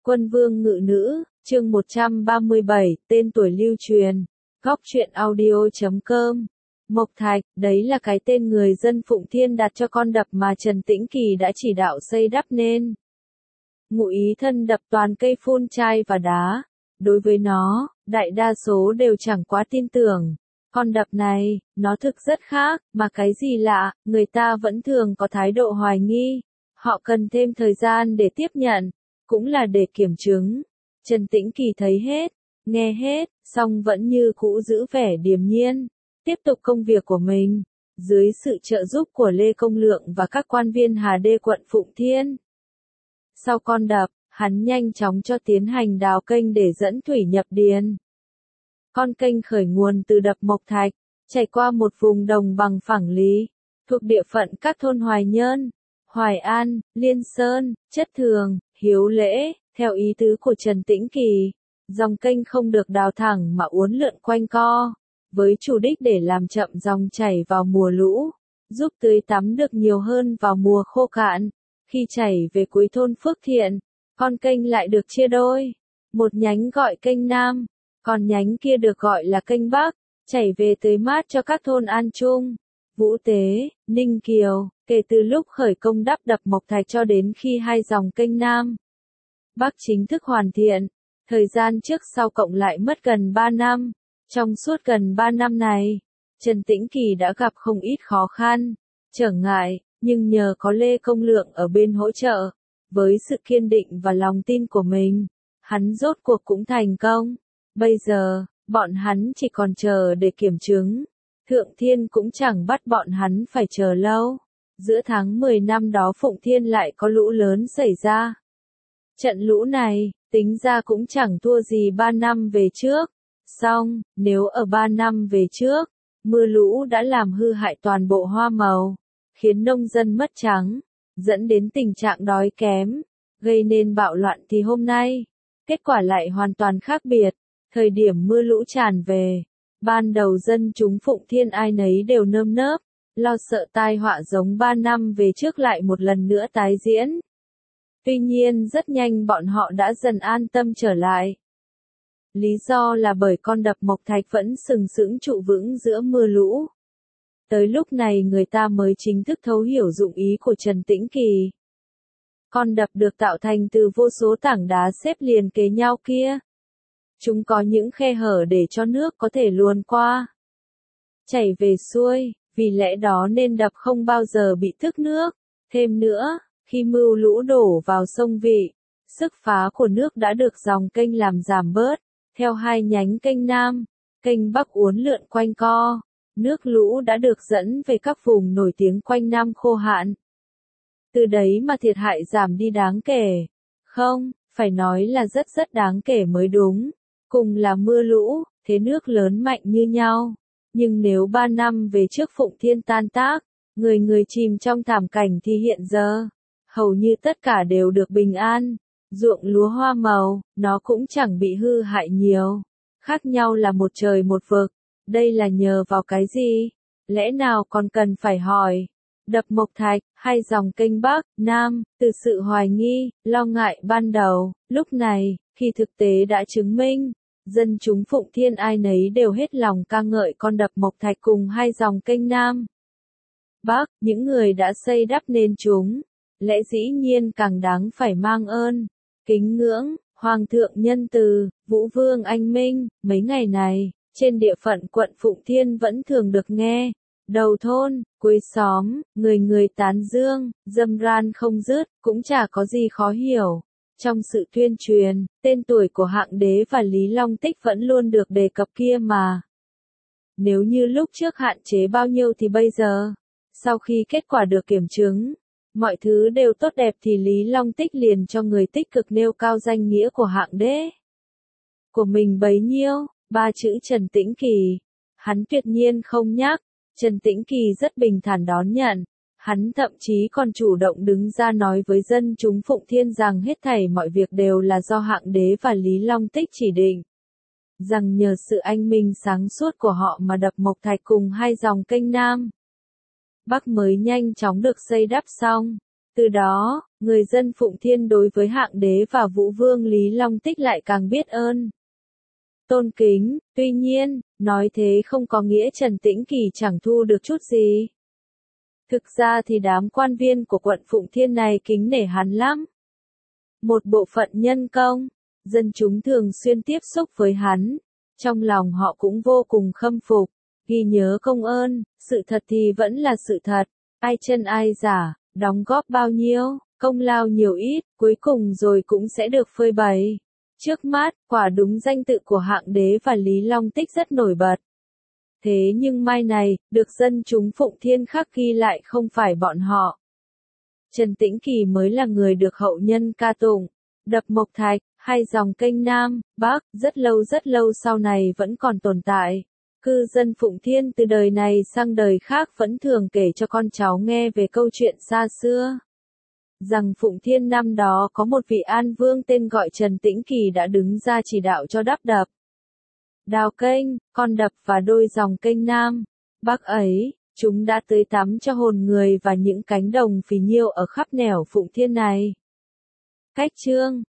Quân vương ngự nữ, chương 137, tên tuổi lưu truyền. Góc truyện audio.com. Mộc Thạch, đấy là cái tên người dân Phụng Thiên đặt cho con đập mà Trần Tĩnh Kỳ đã chỉ đạo xây đắp nên. Ngụ ý thân đập toàn cây phun chai và đá. Đối với nó, đại đa số đều chẳng quá tin tưởng. Con đập này, nó thực rất khác, mà cái gì lạ, người ta vẫn thường có thái độ hoài nghi. Họ cần thêm thời gian để tiếp nhận, cũng là để kiểm chứng. Trần Tĩnh Kỳ thấy hết, nghe hết, song vẫn như cũ giữ vẻ điềm nhiên, tiếp tục công việc của mình, dưới sự trợ giúp của Lê Công Lượng và các quan viên Hà Đê quận Phụng Thiên. Sau con đập, hắn nhanh chóng cho tiến hành đào kênh để dẫn thủy nhập điền. Con kênh khởi nguồn từ đập Mộc Thạch, chảy qua một vùng đồng bằng phẳng lý, thuộc địa phận các thôn Hoài Nhơn, Hoài An, Liên Sơn, Chất Thường, Hiếu Lễ, theo ý tứ của Trần Tĩnh Kỳ. Dòng kênh không được đào thẳng mà uốn lượn quanh co, với chủ đích để làm chậm dòng chảy vào mùa lũ, giúp tưới tắm được nhiều hơn vào mùa khô cạn. Khi chảy về cuối thôn Phước Thiện, con kênh lại được chia đôi. Một nhánh gọi kênh Nam, còn nhánh kia được gọi là kênh Bắc, chảy về tưới mát cho các thôn An Trung, Vũ Tế, Ninh Kiều. Kể từ lúc khởi công đắp đập Mộc Thạch cho đến khi hai dòng kênh Nam Bắc chính thức hoàn thiện, thời gian trước sau cộng lại mất gần 3 năm. Trong suốt gần 3 năm này, Trần Tĩnh Kỳ đã gặp không ít khó khăn, trở ngại, nhưng nhờ có Lê Công Lượng ở bên hỗ trợ, với sự kiên định và lòng tin của mình, hắn rốt cuộc cũng thành công. Bây giờ, bọn hắn chỉ còn chờ để kiểm chứng. Thượng Thiên cũng chẳng bắt bọn hắn phải chờ lâu. Giữa tháng 10 năm đó Phụng Thiên lại có lũ lớn xảy ra. Trận lũ này, tính ra cũng chẳng thua gì 3 năm về trước. Song, nếu ở 3 năm về trước, mưa lũ đã làm hư hại toàn bộ hoa màu, khiến nông dân mất trắng, dẫn đến tình trạng đói kém, gây nên bạo loạn thì hôm nay, kết quả lại hoàn toàn khác biệt. Thời điểm mưa lũ tràn về, ban đầu dân chúng Phụng Thiên ai nấy đều nơm nớp, lo sợ tai họa giống 3 năm về trước lại một lần nữa tái diễn. Tuy nhiên rất nhanh bọn họ đã dần an tâm trở lại. Lý do là bởi con đập Mộc Thạch vẫn sừng sững trụ vững giữa mưa lũ. Tới lúc này người ta mới chính thức thấu hiểu dụng ý của Trần Tĩnh Kỳ. Con đập được tạo thành từ vô số tảng đá xếp liền kế nhau kia. Chúng có những khe hở để cho nước có thể luồn qua, chảy về xuôi, vì lẽ đó nên đập không bao giờ bị thất nước. Thêm nữa, khi mưa lũ đổ vào sông Vị, sức phá của nước đã được dòng kênh làm giảm bớt. Theo hai nhánh kênh Nam, kênh Bắc uốn lượn quanh co, nước lũ đã được dẫn về các vùng nổi tiếng quanh năm khô hạn. Từ đấy mà thiệt hại giảm đi đáng kể. Không, phải nói là rất đáng kể mới đúng. Cùng là mưa lũ, thế nước lớn mạnh như nhau. Nhưng nếu 3 năm về trước Phụng Thiên tan tác, người người chìm trong thảm cảnh thì hiện giờ, hầu như tất cả đều được bình an. Ruộng lúa hoa màu, nó cũng chẳng bị hư hại nhiều. Khác nhau là một trời một vực. Đây là nhờ vào cái gì? Lẽ nào còn cần phải hỏi? Đập Mộc Thạch, hay dòng kênh Bắc, Nam, từ sự hoài nghi, lo ngại ban đầu, lúc này, khi thực tế đã chứng minh, dân chúng Phụng Thiên ai nấy đều hết lòng ca ngợi con đập Mộc Thạch cùng hai dòng kênh Nam Bắc, những người đã xây đắp nên chúng, lẽ dĩ nhiên càng đáng phải mang ơn, kính ngưỡng. Hoàng thượng nhân từ, Vũ Vương anh minh. Mấy ngày này, trên địa phận quận Phụng Thiên vẫn thường được nghe, đầu thôn, cuối xóm, người người tán dương, râm ran không dứt, cũng chả có gì khó hiểu. Trong sự tuyên truyền, tên tuổi của Hạng Đế và Lý Long Tích vẫn luôn được đề cập kia mà. Nếu như lúc trước hạn chế bao nhiêu thì bây giờ, sau khi kết quả được kiểm chứng, mọi thứ đều tốt đẹp thì Lý Long Tích liền cho người tích cực nêu cao danh nghĩa của Hạng Đế của mình bấy nhiêu. 3 chữ Trần Tĩnh Kỳ, hắn tuyệt nhiên không nhắc. Trần Tĩnh Kỳ rất bình thản đón nhận. Hắn thậm chí còn chủ động đứng ra nói với dân chúng Phụng Thiên rằng hết thảy mọi việc đều là do Hạng Đế và Lý Long Tích chỉ định. Rằng nhờ sự anh minh sáng suốt của họ mà đập Mộc Thạch cùng hai dòng kênh Nam Bắc mới nhanh chóng được xây đắp xong. Từ đó, người dân Phụng Thiên đối với Hạng Đế và Vũ Vương Lý Long Tích lại càng biết ơn, tôn kính. Tuy nhiên, nói thế không có nghĩa Trần Tĩnh Kỳ chẳng thu được chút gì. Thực ra thì đám quan viên của quận Phụng Thiên này kính nể hắn lắm. Một bộ phận nhân công, dân chúng thường xuyên tiếp xúc với hắn, trong lòng họ cũng vô cùng khâm phục, ghi nhớ công ơn. Sự thật thì vẫn là sự thật, ai chân ai giả, đóng góp bao nhiêu, công lao nhiều ít, cuối cùng rồi cũng sẽ được phơi bày. Trước mắt, quả đúng danh tự của Hạng Đế và Lý Long Tích rất nổi bật. Thế nhưng mai này, được dân chúng Phụng Thiên khắc ghi lại không phải bọn họ. Trần Tĩnh Kỳ mới là người được hậu nhân ca tụng. Đập Mộc Thạch, hay dòng kênh Nam, Bắc, rất lâu sau này vẫn còn tồn tại. Cư dân Phụng Thiên từ đời này sang đời khác vẫn thường kể cho con cháu nghe về câu chuyện xa xưa. Rằng Phụng Thiên năm đó có một vị an vương tên gọi Trần Tĩnh Kỳ đã đứng ra chỉ đạo cho đắp đập, đào kênh, con đập và đôi dòng kênh Nam, Bắc ấy, chúng đã tưới tắm cho hồn người và những cánh đồng phì nhiêu ở khắp nẻo Phụng Thiên này. Cách chương